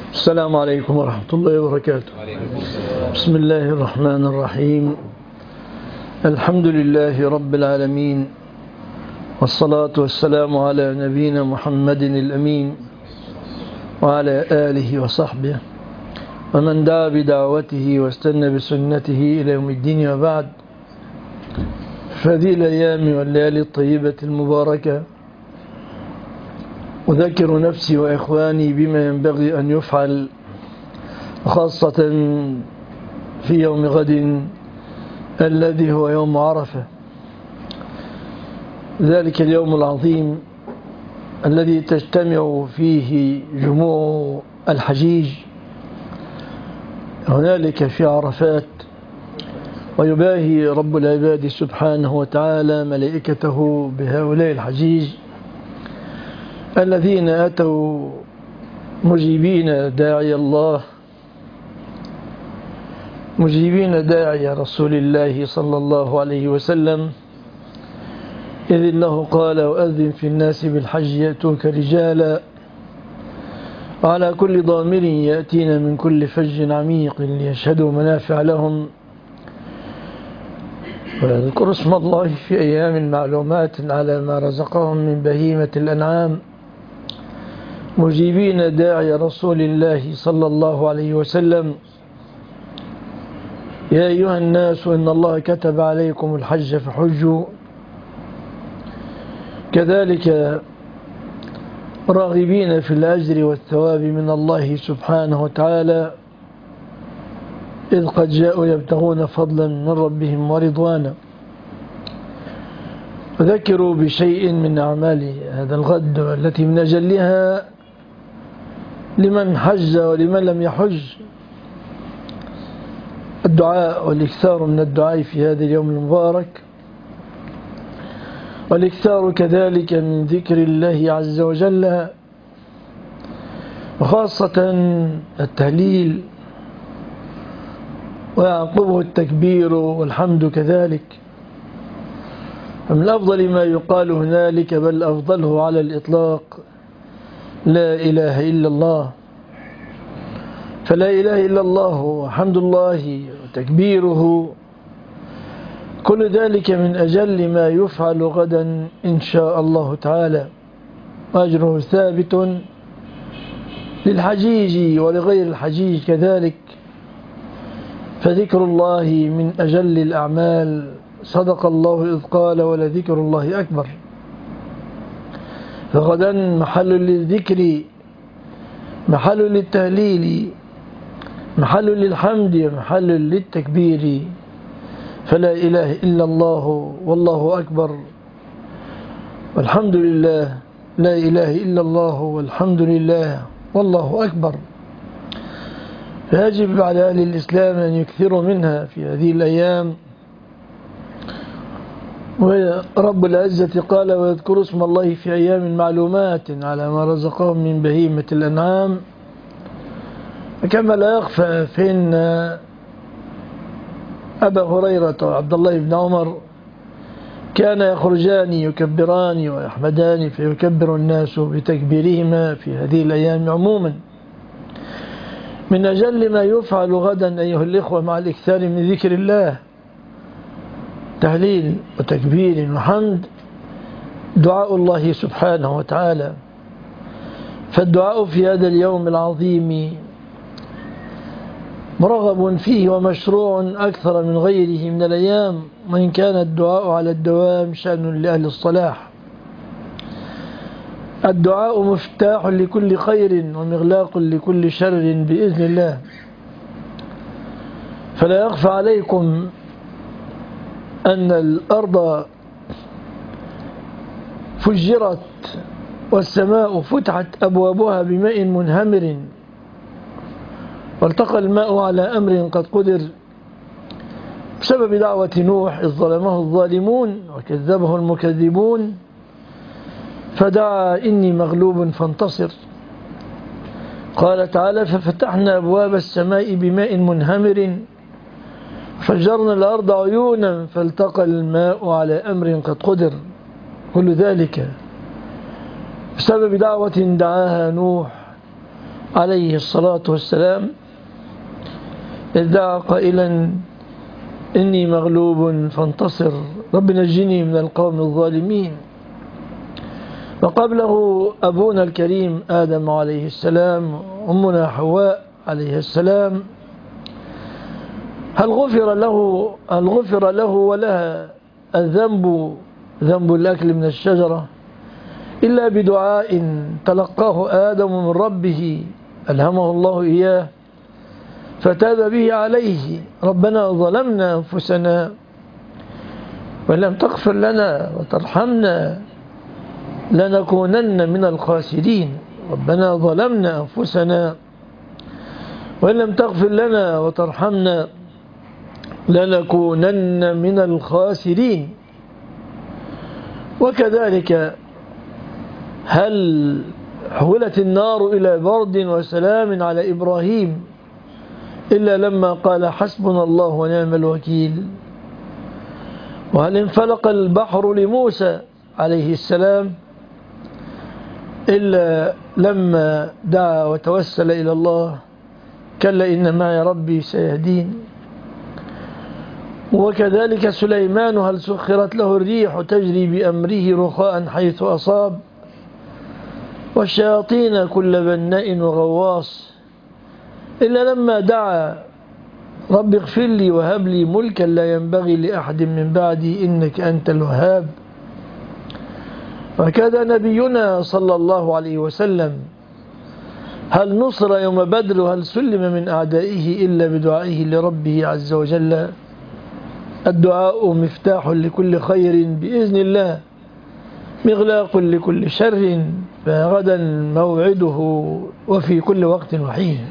السلام عليكم ورحمة الله وبركاته. بسم الله الرحمن الرحيم. الحمد لله رب العالمين، والصلاة والسلام على نبينا محمد الأمين وعلى آله وصحبه ومن دعا بدعوته واستنى بسنته إلى يوم الدين، وبعد. فهذه الأيام والليالي الطيبة المباركة أذكر نفسي وإخواني بما ينبغي أن يفعل، خاصة في يوم غد الذي هو يوم عرفة، ذلك اليوم العظيم الذي تجتمع فيه جموع الحجيج هنالك في عرفات، ويباهي رب العباد سبحانه وتعالى ملائكته بهؤلاء الحجيج الذين أتوا مجيبين داعي الله، مجيبين داعي رسول الله صلى الله عليه وسلم، إذ الله قال: وأذن في الناس بالحج يأتوك رجالا وعلى كل ضامر يأتين من كل فج عميق ليشهدوا منافع لهم ويذكروا اسم الله في أيام معلومات على ما رزقهم من بهيمة الأنعام، مجيبين داعي رسول الله صلى الله عليه وسلم: يا أيها الناس إن الله كتب عليكم الحج فحجوا، كذلك راغبين في الأجر والثواب من الله سبحانه وتعالى، إذ قد جاءوا يبتغون فضلا من ربهم ورضوانا. وذكروا بشيء من أعمال هذا الغد التي من أجلها لمن حج ولمن لم يحج الدعاء، والإكثار من الدعاء في هذا اليوم المبارك، والإكثار كذلك من ذكر الله عز وجل، وخاصة التهليل ويعقبه التكبير والحمد كذلك. فمن أفضل ما يقال هنالك، بل أفضله على الإطلاق، لا إله إلا الله. فلا إله إلا الله وحمد الله وتكبيره كل ذلك من أجل ما يفعل غدا إن شاء الله تعالى، وأجره ثابت للحجيج ولغير الحجيج كذلك. فذكر الله من أجل الأعمال، صدق الله إذ قال: ولذكر الله أكبر. فغدا محل للذكر، محل للتهليل، محل للحمد، محل للتكبير. فلا إله إلا الله والله أكبر، والحمد لله. لا إله إلا الله والحمد لله والله أكبر. فيجب على أهل الإسلام أن يكثروا منها في هذه الأيام. ورب العزة قال: ويذكروا اسم الله في أيام معلومات على ما رزقهم من بهيمة الأنعام. كما لا يخفى فإن أبا هريرة وعبد الله بن عمر كان يخرجان يكبران ويحمدان، فيكبر الناس بتكبيرهما في هذه الأيام عموما. من أجل ما يفعل غدا أيها الإخوة مع الإكثار من ذكر الله، تهليل وتكبير وحمد، دعاء الله سبحانه وتعالى. فالدعاء في هذا اليوم العظيم مرغب فيه ومشروع أكثر من غيره من الأيام، وإن كان الدعاء على الدوام شأن لأهل الصلاح. الدعاء مفتاح لكل خير ومغلاق لكل شر بإذن الله. فلا يخفى عليكم أن الأرض فجرت والسماء فتحت أبوابها بماء منهمر، والتقى الماء على أمر قد قدر بسبب دعوة نوح إذ ظلمه الظالمون وكذبه المكذبون، فدعا: إني مغلوب فانتصر. قال تعالى: ففتحنا أبواب السماء بماء منهمر فجرنا الأرض عيونا فالتقى الماء على أمر قد قدر. كل ذلك بسبب دعوة دعاها نوح عليه الصلاة والسلام إذ دعا قائلا إني مغلوب فانتصر رب نجني من القوم الظالمين. وقبله أبونا الكريم آدم عليه السلام، أمنا حواء عليه السلام، هل غفر له ولها الذنب، ذنب الأكل من الشجرة، إلا بدعاء تلقاه آدم من ربه ألهمه الله إياه فتاب به عليه: ربنا ظلمنا أنفسنا وإن لم تغفر لنا وترحمنا لنكونن من الخاسرين. ربنا ظلمنا أنفسنا وإن لم تغفر لنا وترحمنا لنكونن من الخاسرين. وكذلك هل حولت النار إلى برد وسلام على إبراهيم إلا لما قال حسبنا الله ونعم الوكيل؟ وهل انفلق البحر لموسى عليه السلام إلا لما دعا وتوسل إلى الله: كلا إن معي ربي سيهدين؟ وكذلك سليمان هل سخرت له الريح تجري بأمره رخاء حيث أصاب، والشياطين كل بناء وغواص، إلا لما دعا: رب اغفر لي وهب لي ملكا لا ينبغي لأحد من بعدي إنك أنت الوهاب. وكذا نبينا صلى الله عليه وسلم هل نصر يوم بدر وهل سلم من أعدائه إلا بدعائه لربه عز وجل. الدعاء مفتاح لكل خير بإذن الله، مغلاق لكل شر، فغدا موعده وفي كل وقت وحين.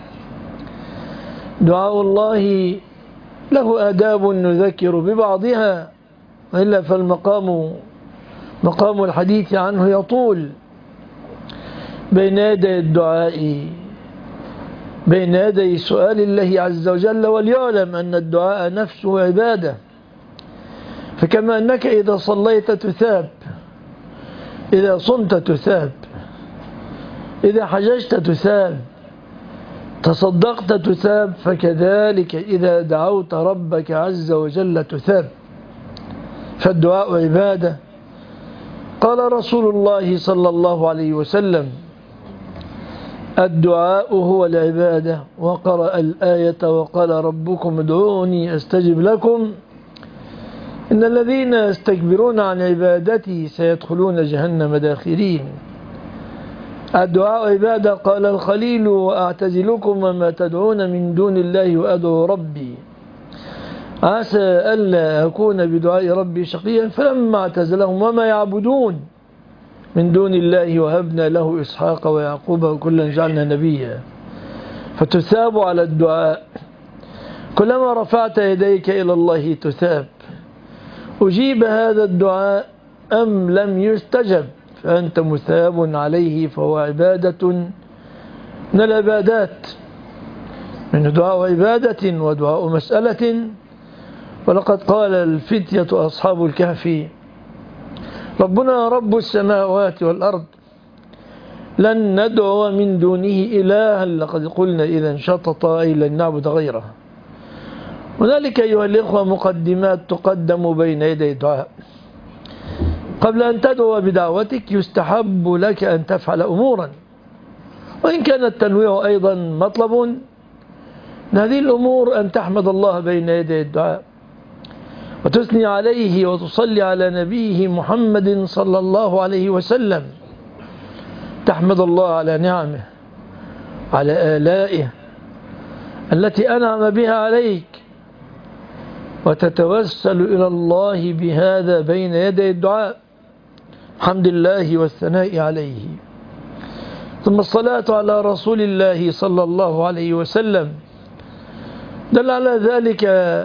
دعاء الله له آداب نذكر ببعضها، وإلا فالمقام مقام الحديث عنه يطول. بين يدي الدعاء، بين يدي سؤال الله عز وجل، وليعلم أن الدعاء نفسه عبادة. فكما أنك إذا صليت تثاب، إذا صمت تثاب، إذا حججت تثاب، تصدقت تثاب، فكذلك إذا دعوت ربك عز وجل تثاب. فالدعاء عبادة. قال رسول الله صلى الله عليه وسلم: الدعاء هو العبادة. وقرأ الآية: وقال ربكم ادعوني أستجب لكم إن الذين يستكبرون عن عبادتي سيدخلون جهنم داخرين. الدعاء عبادة. قال الخليل: وأعتزلكم وما تدعون من دون الله وأدعو ربي عسى ألا أكون بدعاء ربي شقيا. فلما اعتزلهم وما يعبدون من دون الله وهبنا له إسحاق ويعقوب وكلا جعلنا نبيا. فتثاب على الدعاء. كلما رفعت يديك إلى الله تثاب. أجيب هذا الدعاء أم لم يستجب فأنت مثاب عليه، فهو عبادة من العبادات، من دعاء عبادة ودعاء مسألة. ولقد قال الفتية أصحاب الكهف: ربنا رب السماوات والأرض لن ندعو من دونه إلها لقد قلنا إذا شططا أي لن نعبد غيره. وذلك أيها الإخوة مقدمات تقدم بين يدي الدعاء. قبل أن تدعو بدعوتك يستحب لك أن تفعل أمورا، وإن كان التنويع أيضا مطلب. من هذه الأمور أن تحمد الله بين يدي الدعاء، وتثني عليه وتصلي على نبيه محمد صلى الله عليه وسلم. تحمد الله على نعمه، على آلائه التي أنعم بها عليك، وتتوسل إلى الله بهذا بين يدي الدعاء، حمد الله والثناء عليه. ثم الصلاة على رسول الله صلى الله عليه وسلم. دل على ذلك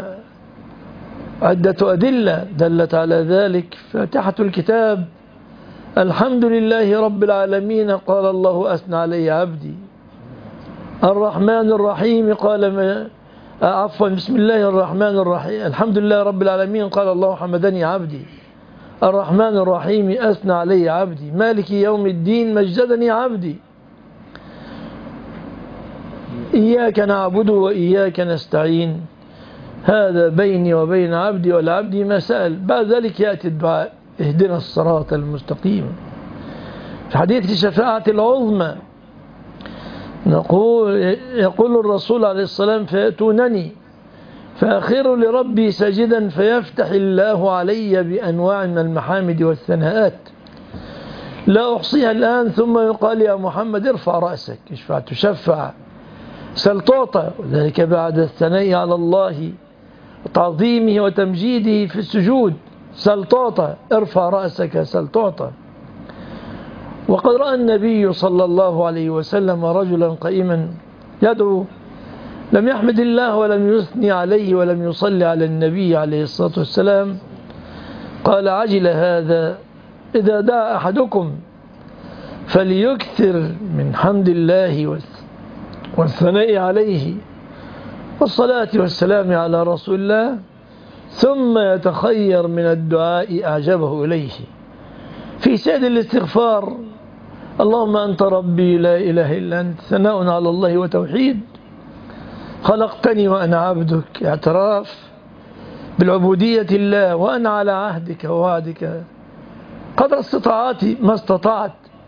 عدة أدلة دلت على ذلك. فاتحة الكتاب: الحمد لله رب العالمين، قال الله أثنى علي عبدي. الرحمن الرحيم بسم الله الرحمن الرحيم، الحمد لله رب العالمين، قال الله حمدني عبدي. الرحمن الرحيم أثنى علي عبدي. مالك يوم الدين مجدني عبدي. إياك نعبد وإياك نستعين، هذا بيني وبين عبدي والعبد ما سأل. بعد ذلك يأتي الدعاء اهدنا الصراط المستقيم. في حديث الشفاعة العظمى يقول الرسول عليه السلام فيأتونني فأخر لربي ساجدا فيفتح الله علي بأنواع من المحامد والثناءات لا أحصيها الآن، ثم يقال يا محمد ارفع رأسك اشفع تشفع سل تعطى، وذلك بعد الثناء على الله وتعظيمه وتمجيده في السجود. سل تعطى، ارفع رأسك سل تعطى. وقد رأى النبي صلى الله عليه وسلم رجلا قائما يدعو لم يحمد الله ولم يثني عليه ولم يصلي على النبي عليه الصلاة والسلام، قال عجل هذا، إذا دعا أحدكم فليكثر من حمد الله والثناء عليه والصلاة والسلام على رسول الله، ثم يتخير من الدعاء أعجبه إليه. في سيد الاستغفار اللهم أنت ربي لا إله إلا أنت، ثناء على الله وتوحيد، خلقتني وأنا عبدك، اعتراف بالعبودية الله، وأنا على عهدك ووعدك قدر استطاعتي ما استطعت،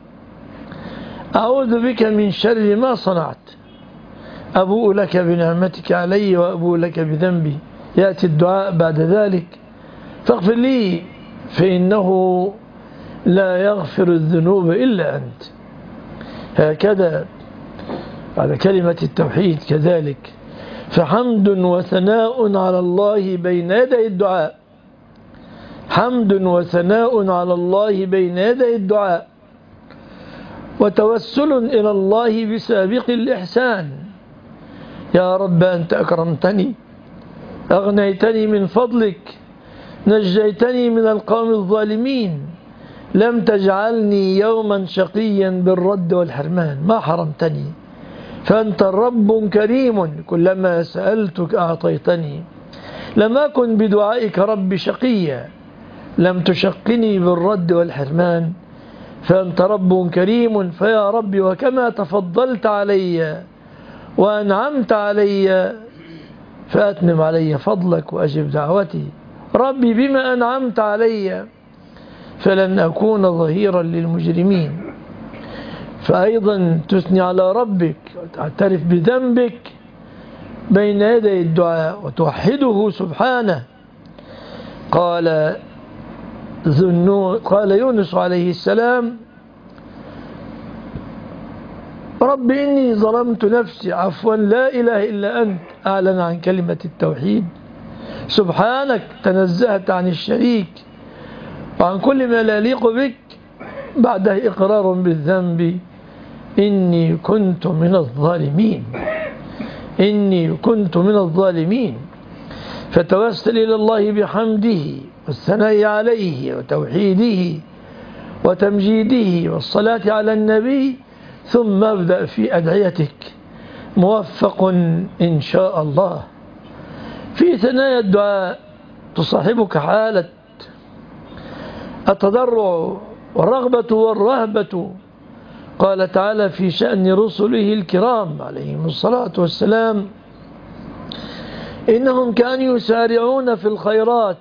أعوذ بك من شر ما صنعت، أبوء لك بنعمتك علي وأبوء لك بذنبي. يأتي الدعاء بعد ذلك فاغفر لي فإنه لا يغفر الذنوب إلا أنت. هكذا على كلمة التوحيد كذلك. فحمد وثناء على الله بين يدي الدعاء، حمد وثناء على الله بين يدي الدعاء، وتوسل إلى الله بسابق الإحسان. يا رب أنت أكرمتني، أغنيتني من فضلك، نجيتني من القوم الظالمين، لم تجعلني يوما شقيا بالرد والحرمان، ما حرمتني، فأنت رب كريم كلما سألتك أعطيتني، لم أكن بدعائك رب شقيا، لم تشقني بالرد والحرمان، فأنت رب كريم. فيا ربي وكما تفضلت علي وأنعمت علي فأتمم علي فضلك وأجب دعوتي. ربي بما أنعمت علي فلن أكون ظهيرا للمجرمين. فأيضا تثني على ربك وتعترف بذنبك بين يدي الدعاء وتوحده سبحانه. قال يونس عليه السلام رب إني ظلمت نفسي، عفوا لا إله إلا أنت، أعلن عن كلمة التوحيد. سبحانك تنزهت عن الشريك وعن كل ما لا يليق بك، بعده إقرار بالذنب، إني كنت من الظالمين، إني كنت من الظالمين. فتوسل إلى الله بحمده والثناء عليه وتوحيده وتمجيده والصلاة على النبي، ثم ابدأ في أدعيتك موفق إن شاء الله. في ثنايا الدعاء تصاحبك حالة التضرع والرغبة والرهبة. قال تعالى في شأن رسله الكرام عليهم الصلاة والسلام إنهم كانوا يسارعون في الخيرات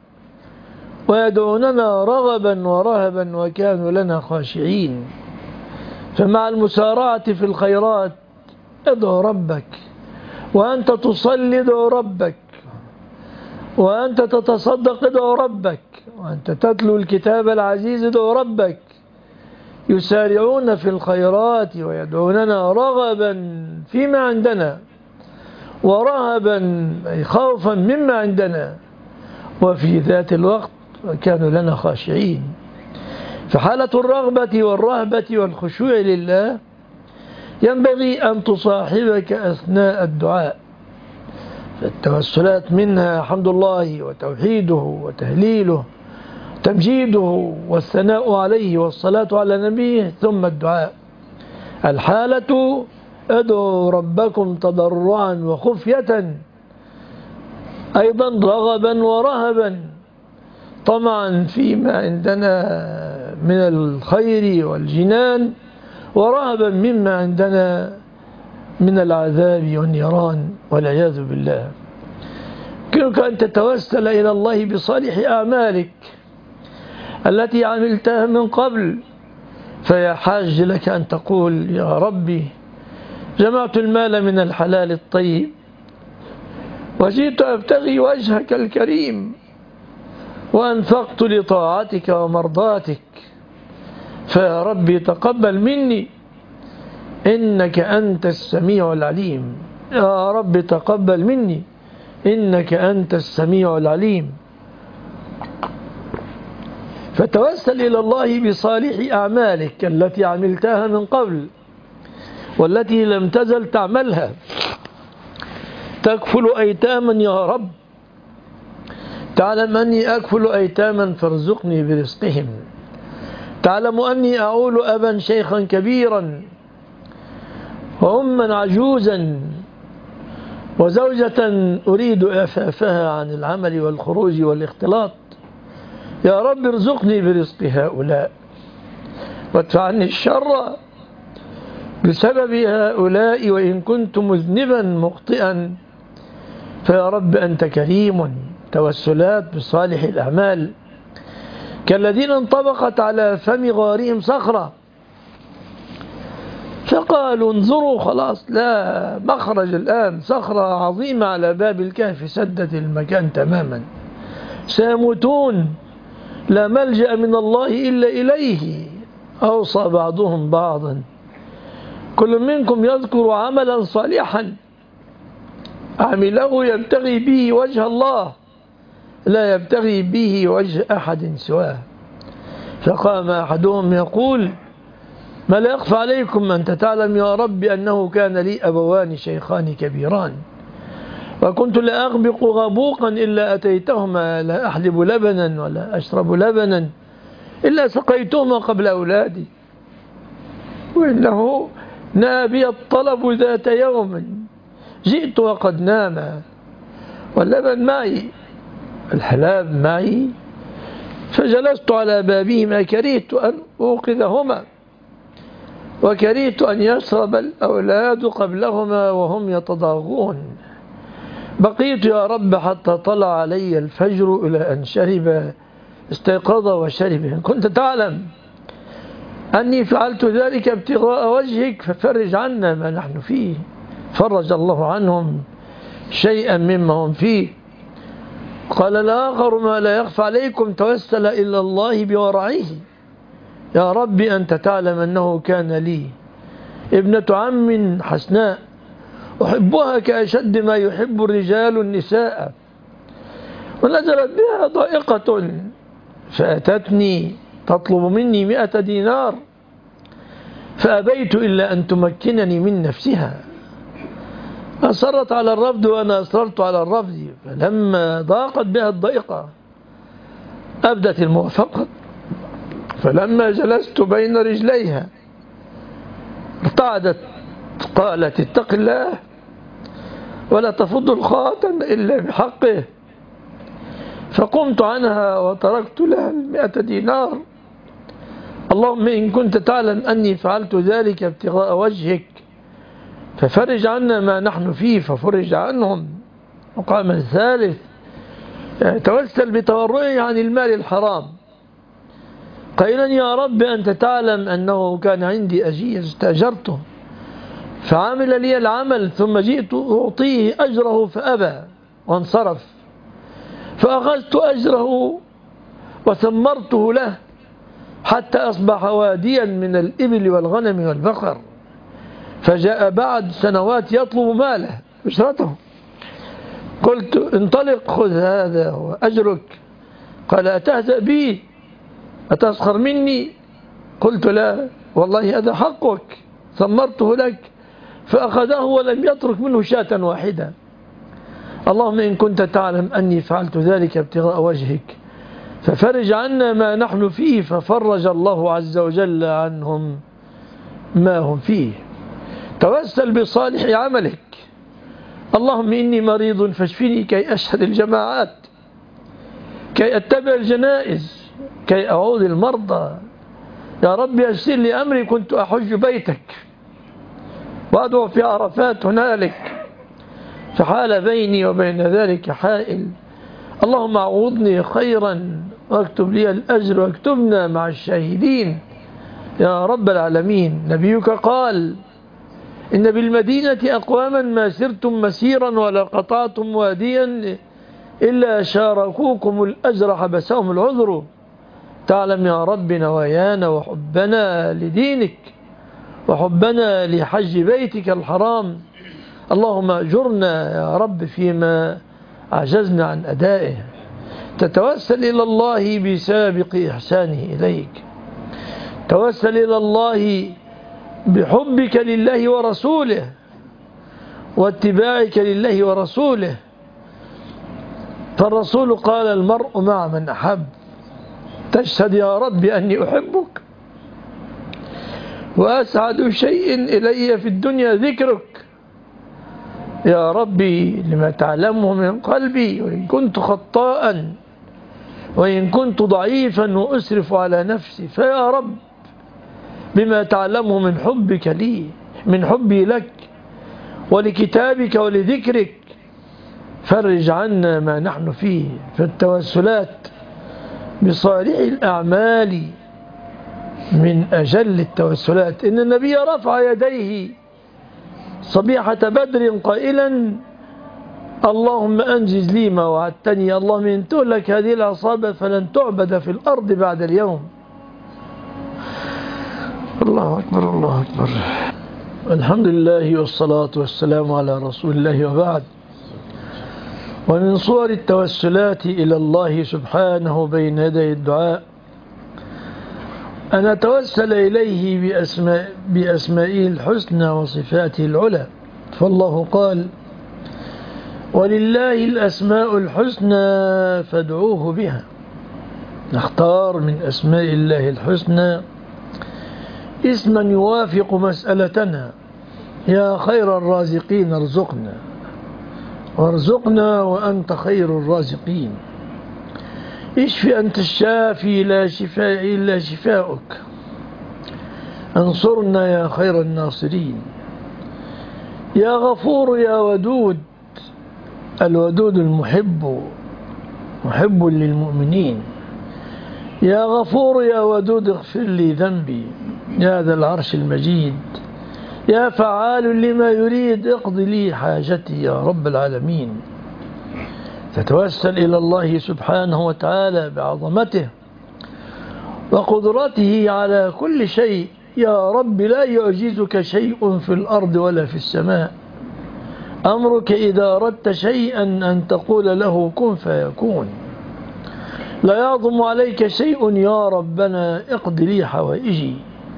ويدعوننا رغبا ورهبا وكانوا لنا خاشعين. فمع المسارعة في الخيرات ادعو ربك، وأنت تصلي ادعو ربك، وأنت تتصدق ادعو ربك، وأنت تتلو الكتاب العزيز ادعو ربك. يسارعون في الخيرات ويدعوننا رغبا فيما عندنا ورهبا أي خوفا مما عندنا، وفي ذات الوقت كانوا لنا خاشعين. فحالة الرغبة والرهبة والخشوع لله ينبغي أن تصاحبك أثناء الدعاء. فالتوسلات منها حمد الله وتوحيده وتهليله تمجيده والثناء عليه والصلاة على نبيه، ثم الدعاء. الحالة ادعوا ربكم تضرعا وخفية، أيضا رغبا ورهبا، طمعا فيما عندنا من الخير والجنان، ورهبا مما عندنا من العذاب والنيران والعياذ بالله. يمكنك أن تتوسل إلى الله بصالح أعمالك التي عملتها من قبل، فيا حاج لك أن تقول: يا ربي، جمعت المال من الحلال الطيب وجئت أبتغي وجهك الكريم وأنفقت لطاعتك ومرضاتك، فيا ربي تقبل مني إنك أنت السميع العليم. يا رب تقبل مني إنك أنت السميع العليم. فتوسل إلى الله بصالح أعمالك التي عملتها من قبل والتي لم تزل تعملها. تكفل أيتاما يا رب، تعلم أني أكفل أيتاما فارزقني برزقهم. تعلم أني أعول أبا شيخا كبيرا وأما عجوزا وزوجة أريد إعفافها عن العمل والخروج والاختلاط. يا رب ارزقني برزق هؤلاء وادفع عني الشر بسبب هؤلاء، وإن كنت مذنبا مخطئا فيا رب أنت كريم. توسلات بصالح الأعمال كالذين انطبقت على فم غارهم صخرة فقالوا: انظروا، خلاص لا مخرج الآن، صخرة عظيمة على باب الكهف سدت المكان تماما، سيموتون، لا ملجأ من الله إلا إليه. أوصى بعضهم بعضا: كل منكم يذكر عملا صالحا عمله يبتغي به وجه الله لا يبتغي به وجه أحد سواه. فقام أحدهم يقول: ما لا يخفى عليكم، أنت تعلم يا رب أنه كان لي أبوان شيخان كبيران وكنت لا أغبق غبوقا إلا أتيتهما، لا أحلب لبنا ولا أشرب لبنا إلا سقيتهما قبل أولادي، وإنه نابي الطلب ذات يوم جئت وقد نام واللبن معي الحلاب معي، فجلست على بابهما كرهت أن أوقظهما وكرهت أن يشرب الأولاد قبلهما وهم يتضاغون. بقيت يا رب حتى طلع علي الفجر إلى أن شرب، استيقظ وشرب. إن كنت تعلم أني فعلت ذلك ابتغاء وجهك ففرج عنا ما نحن فيه. فرج الله عنهم شيئا مما هم فيه. قال الآخر: ما لا يخفى عليكم، توسل إلى الله بورعه. يا رب أنت تعلم أنه كان لي ابنة عم حسناء أحبها كأشد ما يحب الرجال النساء، ونزلت بها ضائقة فأتتني تطلب مني 100 دينار فأبيت إلا أن تمكنني من نفسها. أصرت على الرفض وأنا أصررت على الرفض، فلما ضاقت بها الضائقة أبدت الموافقة، فلما جلست بين رجليها ارتعدت قالت: اتق الله ولا تفض الخاتم إلا بحقه. فقمت عنها وتركت لها 100 دينار. اللهم إن كنت تعلم أني فعلت ذلك ابتغاء وجهك ففرج عنا ما نحن فيه، ففرج عنهم. وقام الثالث توسل بتورعه عن المال الحرام قائلا: يا رب أنت تعلم أنه كان عندي أجير استأجرته فعمل لي العمل ثم جئت أعطيه أجره فأبى وانصرف، فأخذت أجره وثمرته له حتى أصبح واديا من الإبل والغنم والبقر، فجاء بعد سنوات يطلب ماله أجرته. قلت: انطلق خذ هذا وأجرك. قال: أتهزأ بي؟ أتسخر مني؟ قلت: لا والله هذا حقك، ثمرته لك. فأخذه ولم يترك منه شاة واحدة. اللهم إن كنت تعلم أني فعلت ذلك ابتغاء وجهك ففرج عنا ما نحن فيه، ففرج الله عز وجل عنهم ما هم فيه. توسل بصالح عملك. اللهم إني مريض فاشفني كي أشهد الجماعات، كي أتبع الجنائز، كي أعود المرضى. يا رب يسر لي أمري كنت أحج بيتك وأدعو في عرفات هنالك فحال بيني وبين ذلك حائل، اللهم أعوضني خيرا واكتب لي الأجر واكتبنا مع الشاهدين يا رب العالمين. نبيك قال إن بالمدينة أقواما ما سرتم مسيرا ولا قطعتم واديا إلا شاركوكم الأجر حبسهم العذر. تعلم يا رب نوايانا وحبنا لدينك وحبنا لحج بيتك الحرام، اللهم أجرنا يا رب فيما عجزنا عن أدائه. تتوسل إلى الله بسابق إحسانه إليك، توسل إلى الله بحبك لله ورسوله واتباعك لله ورسوله. فالرسول قال المرء مع من أحب، تشهد يا رب أني أحبك وأسعد شيء إلي في الدنيا ذكرك يا ربي لما تعلمه من قلبي، وإن كنت خطاء وإن كنت ضعيفا وأسرف على نفسي، فيا رب بما تعلمه من حبك لي، من حبي لك ولكتابك ولذكرك، فرج عنا ما نحن فيه. فالتوسلات بصالح الأعمال من أجل التوسلات. إن النبي رفع يديه صبيحة بدر قائلا اللهم أنجز لي ما وعدتني، اللهم إن تهلك هذه العصابة فلن تعبد في الأرض بعد اليوم. الله أكبر الله أكبر. الحمد لله والصلاة والسلام على رسول الله، وبعد. ومن صور التوسلات إلى الله سبحانه بين يدي الدعاء أن أتوسل إليه بأسمائه الحسنى وصفاته العلى. فالله قال ولله الأسماء الحسنى فادعوه بها. نختار من أسماء الله الحسنى اسما يوافق مسألتنا. يا خير الرازقين ارزقنا وارزقنا وأنت خير الرازقين. اشف أنت الشافي لا شفاء إلا شفاؤك. انصرنا يا خير الناصرين. يا غفور يا ودود، الودود المحب محب للمؤمنين. يا غفور يا ودود اغفر لي ذنبي يا ذا العرش المجيد. يا فعال لما يريد اقض لي حاجتي يا رب العالمين. تتوسل إلى الله سبحانه وتعالى بعظمته وقدرته على كل شيء. يا رب لا يعجزك شيء في الأرض ولا في السماء. أمرك إذا أردت شيئا أن تقول له كن فيكون. لا يعظم عليك شيء يا ربنا اقض لي حوائجي.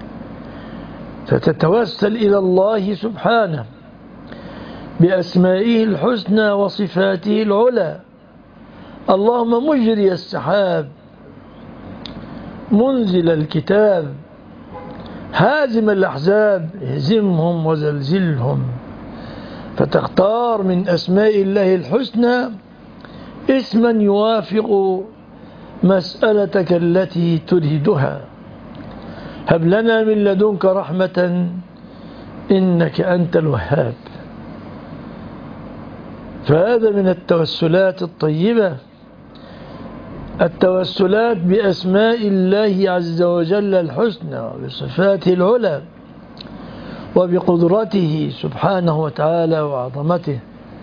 فتتوسل إلى الله سبحانه بأسمائه الحسنى وصفاته العلى. اللهم مجري السحاب منزل الكتاب هازم الأحزاب اهزمهم وزلزلهم. فتختار من أسماء الله الحسنى اسما يوافق مسألتك التي تريدها. هب لنا من لدنك رحمة إنك أنت الوهاب. فهذا من التوسلات الطيبة، التوسلات بأسماء الله عز وجل الحسنى وبصفاته العلى وبقدرته سبحانه وتعالى وعظمته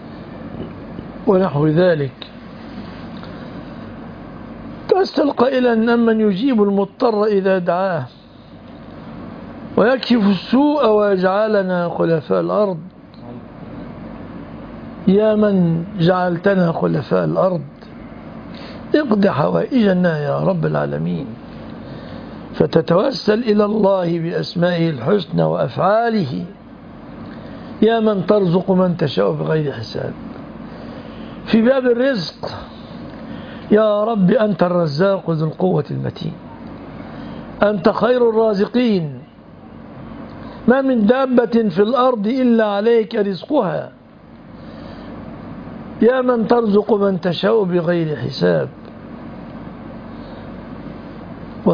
ونحو ذلك. توسل قائلا أمن يجيب المضطر إذا دعاه ويكشف السوء ويجعلنا خلفاء الأرض. يا من جعلتنا خلفاء الأرض اقض حوائجنا يا رب العالمين. فتتوسل إلى الله بأسمائه الحسنى وأفعاله. يا من ترزق من تشاء بغير حساب. في باب الرزق يا رب أنت الرزاق ذو القوة المتين، أنت خير الرازقين. ما من دابة في الأرض إلا عليك رزقها. يا من ترزق من تشاء بغير حساب.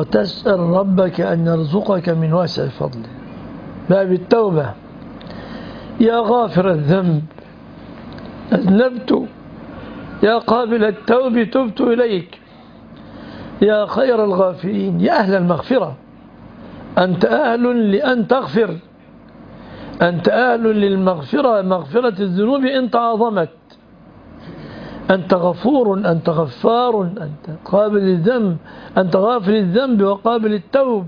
وتسأل ربك أن يرزقك من واسع فضله. باب التوبة يا غافر الذنب أذنبت، يا قابل التوب تبت إليك، يا خير الغافرين، يا أهل المغفرة، أنت أهل لأن تغفر، أنت أهل للمغفرة، مغفرة الذنوب إن تعظمت، أنت غفور، أنت غفار، أنت قابل الذنب، أنت غافل الذنب وقابل التوب.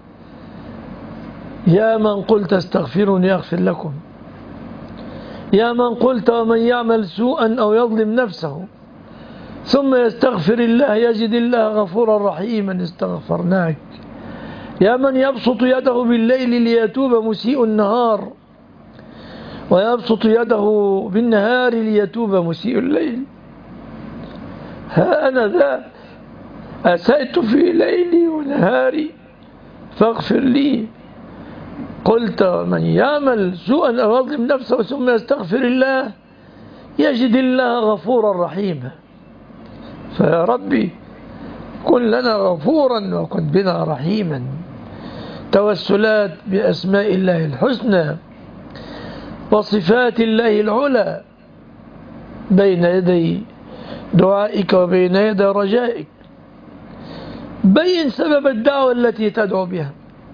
يا من قلت استغفروني أغفر لكم، يا من قلت ومن يعمل سوءا أو يظلم نفسه ثم يستغفر الله يجد الله غفورا رحيما استغفرناك. يا من يبسط يده بالليل ليتوب مسيء النهار ويبسط يده بالنهار ليتوب مسيء الليل، ها أنا ذا أسأت في ليلي ونهاري فاغفر لي. قلت من يعمل سوءا أو يظلم نفسه ثم يستغفر الله يجد الله غفورا رحيما. فيا ربي كن لنا غفورا وكن بنا رحيما. توسلات بأسماء الله الحسنى وصفات الله العلى بين يدي دعائك وبين يدي رجائك. بين سبب الدعوة التي تدعو بها.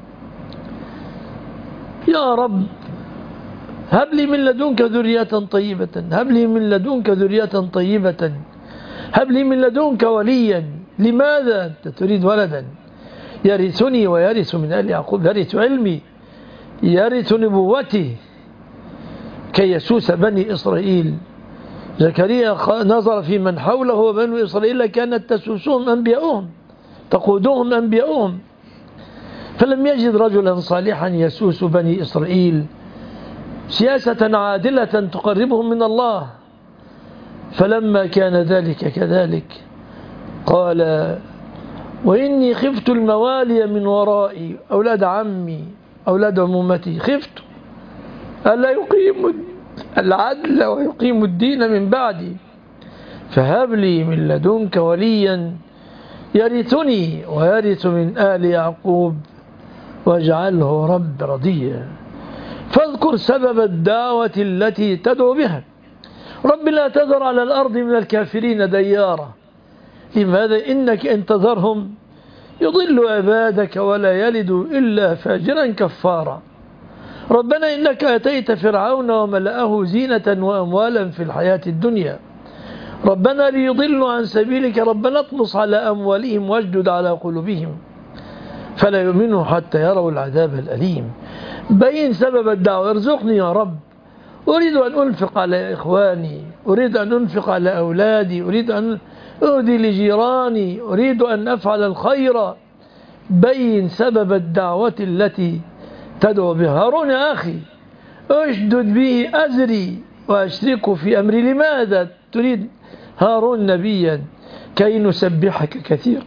يا رب هب لي من لدنك ذرية طيبة، هب لي من لدنك ذرية طيبة، هب لي من لدنك وليا. لماذا أنت تريد ولدا يرثني ويرث من آل يعقوب، يرث علمي، يرث نبوتي كي يسوس بني إسرائيل. زكريا نظر في من حوله وبنو إسرائيل كانت تسوسهم أنبياؤهم تقودهم أنبياؤهم، فلم يجد رجلا صالحا يسوس بني إسرائيل سياسة عادلة تقربهم من الله. فلما كان ذلك كذلك قال وإني خفت الموالي من ورائي، أولاد عمي أولاد عمومتي، خفت ألا يقيم العدل ويقيم الدين من بعدي، فهب لي من لدنك وليا يرثني ويرث من آل يعقوب واجعله رب رضيا. فاذكر سبب الدعوة التي تدعو بها. رب لا تذر على الأرض من الكافرين ديارا. لماذا؟ إنك إن تذرهم يضل عبادك ولا يلد إلا فاجرا كفارا. ربنا إنك أتيت فرعون وملأه زينة وأموالا في الحياة الدنيا، ربنا ليضلوا عن سبيلك، ربنا اطمس على أموالهم واشدد على قلوبهم فلا يؤمنوا حتى يروا العذاب الأليم. بين سبب الدعوة. ارزقني يا رب، أريد أن أنفق على إخواني، أريد أن أنفق على أولادي، أريد أن أهدي لجيراني، أريد أن أفعل الخير. بين سبب الدعوة التي تدعو بها. هارون يا أخي أشدد به أزري وأشركه في أمري. لماذا تريد هارون نبيا؟ كي نسبحك كثير،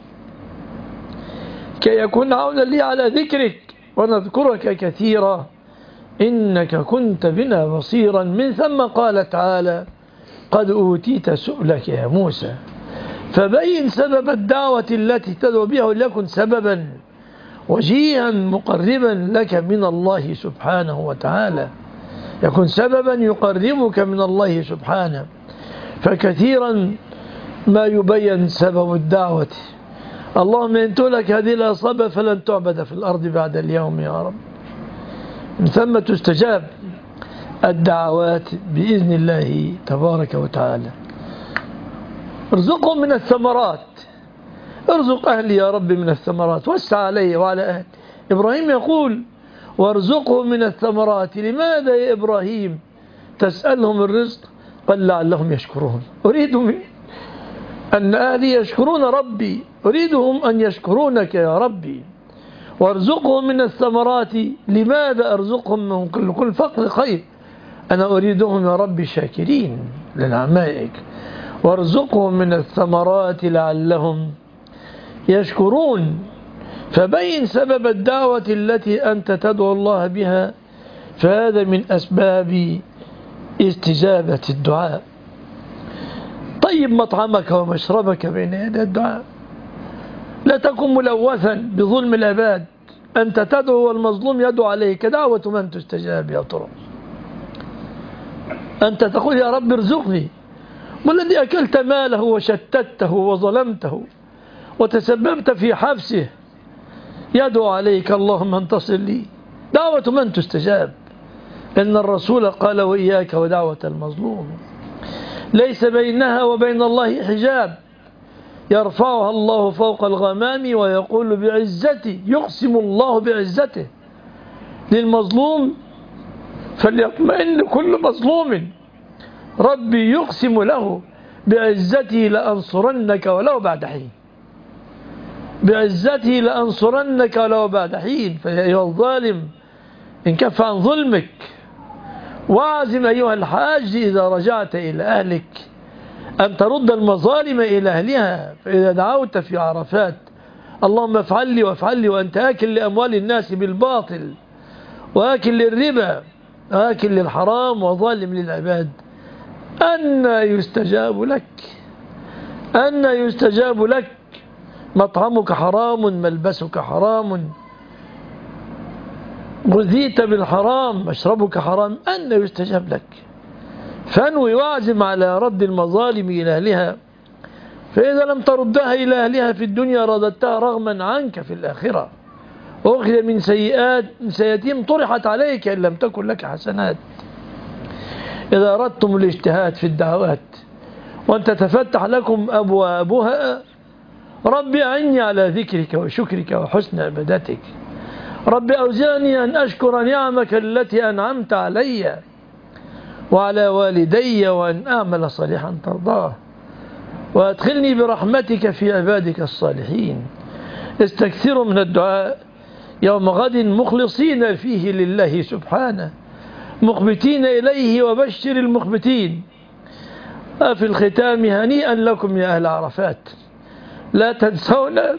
كي يكون عونا لي على ذكرك ونذكرك كثيرا إنك كنت بنا بصيرا. من ثم قال تعالى قد أوتيت سؤلك يا موسى. فبين سبب الدعوة التي تدعو بها وليكن سببا وجيها مقربا لك من الله سبحانه وتعالى، يكون سببا يقربك من الله سبحانه. فكثيرا ما يبين سبب الدعوة. اللهم إن تهلك هذه العصابة فلن تعبد في الأرض بعد اليوم يا رب. من ثم تستجاب الدعوات بإذن الله تبارك وتعالى. ارزقهم من الثمرات، ارزق أهلي يا رب من الثمرات، وسع علي وعلى أهلي. إبراهيم يقول وارزقهم من الثمرات. لماذا يا إبراهيم تسألهم الرزق؟ قال لعلهم يشكرون. أريد أن أهلي يشكرون ربي، أريدهم أن يشكرونك يا ربي. وارزقهم من الثمرات. لماذا أرزقهم من كل فقر خير؟ أنا أريدهم يا ربي شاكرين لنعمائك. وارزقهم من الثمرات لعلهم يشكرون. فبين سبب الدعوة التي أنت تدعو الله بها، فهذا من أسباب استجابة الدعاء. طيب مطعمك ومشربك بين يدي الدعاء، لا تكن ملوثا بظلم العباد. أنت تدعو والمظلوم يدعو عليك، دعوة من تستجاب يا ترى؟ أنت تقول يا رب ارزقني، والذي أكلت ماله وشتته وظلمته وتسببت في حبسه يدعو عليك اللهم انتصر لي. دعوة من تستجاب؟ إن الرسول قال وإياك ودعوة المظلوم، ليس بينها وبين الله حجاب، يرفعها الله فوق الغمام ويقول بعزتي، يقسم الله بعزته للمظلوم فليطمئن كل مظلوم، ربي يقسم له بعزتي لأنصرنك ولو بعد حين، بعزتي لأنصرنك ولو بعد حين. فيا أيها الظالم إن كف عن ظلمك، واعزم أيها الحاج إذا رجعت إلى أهلك أن ترد المظالم إلى أهلها. فإذا دعوت في عرفات اللهم افعل لي وافعل لي وأنت آكل لأموال الناس بالباطل وآكل للربا وآكل للحرام وظالم للعباد، أن يستجاب لك؟ أن يستجاب لك؟ مطعمك حرام، ملبسك حرام، غذيت بالحرام، مشربك حرام، أن يستجاب لك؟ فانوي واعزم على رد المظالم إلى أهلها، فإذا لم تردها إلى أهلها في الدنيا رددتها رغما عنك في الآخرة، وأخذ من سيئاتهم طرحت عليك إن لم تكن لك حسنات. إذا أردتم الاجتهاد في الدعوات وأن تتفتح لكم أبوابها، ربي أعني على ذكرك وشكرك وحسن عبادتك، ربي أوزعني أن أشكر نعمك التي أنعمت علي وعلى والدي وأن أعمل صالحا ترضاه، وأدخلني برحمتك في عبادك الصالحين. استكثروا من الدعاء يوم غد مخلصين فيه لله سبحانه، مخبتين إليه وبشر المخبتين. في الختام هنيئا لكم يا أهل عرفات، لا تنسونا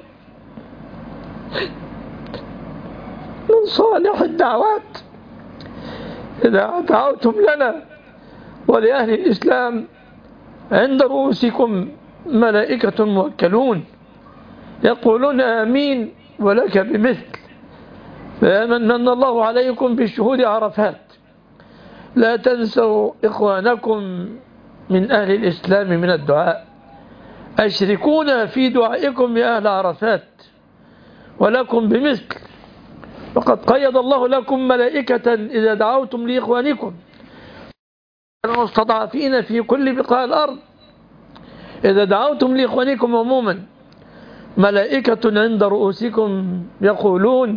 من صالح الدعوات إذا دعوتم لنا ولأهل الإسلام. عند رؤوسكم ملائكة موكلون يقولون آمين ولك بمثل، فيمن الله عليكم بشهود عرفات. لا تنسوا إخوانكم من أهل الإسلام من الدعاء، أشركونا في دعائكم يا أهل عرفات ولكم بمثل، وقد قيد الله لكم ملائكة إذا دعوتم لإخوانكم المستضعفين في كل بقاع الأرض. إذا دعوتم لإخوانكم عموما ملائكة عند رؤوسكم يقولون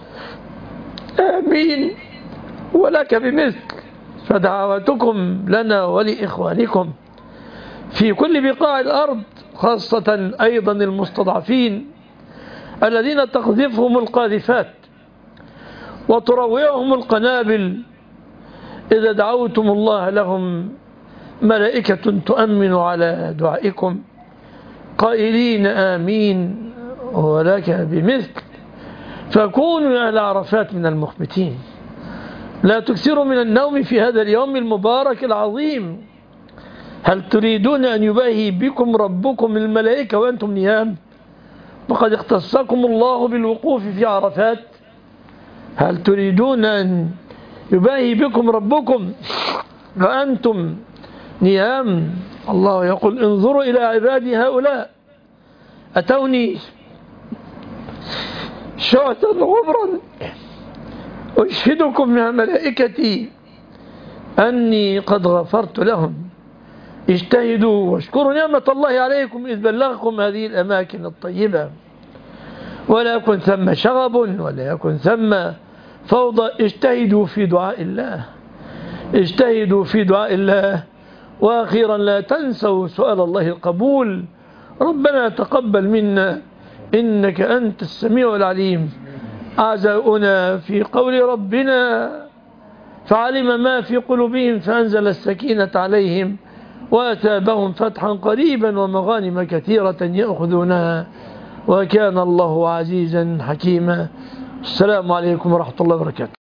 آمين ولك بمثل. فدعواتكم لنا ولإخوانكم في كل بقاع الأرض، خاصة أيضا المستضعفين الذين تقذفهم القاذفات وتروعهم القنابل، إذا دعوتم الله لهم ملائكة تؤمن على دعائكم قائلين آمين ولك بمثل. فكونوا يا أهل عرفات من المخبتين، لا تكثروا من النوم في هذا اليوم المبارك العظيم. هل تريدون أن يباهي بكم ربكم الملائكة وأنتم نيام وقد اختصكم الله بالوقوف في عرفات؟ هل تريدون أن يباهي بكم ربكم وأنتم نيام؟ الله يقول انظروا إلى عبادي هؤلاء أتوني شعثا غبرا أشهدكم يا ملائكتي أني قد غفرت لهم. اجتهدوا واشكروا نعمة الله عليكم إذ بلغكم هذه الأماكن الطيبة، ولا يكن ثم شغب ولا يكن ثم فوضى. اجتهدوا في دعاء الله، اجتهدوا في دعاء الله. وأخيرا لا تنسوا سؤال الله القبول، ربنا تقبل منا إنك أنت السميع العليم. أعزاؤنا في قول ربنا فعلم ما في قلوبهم فأنزل السكينة عليهم وأتابهم فتحا قريبا ومغانم كثيرة يأخذونها وكان الله عزيزا حكيما. السلام عليكم ورحمة الله وبركاته.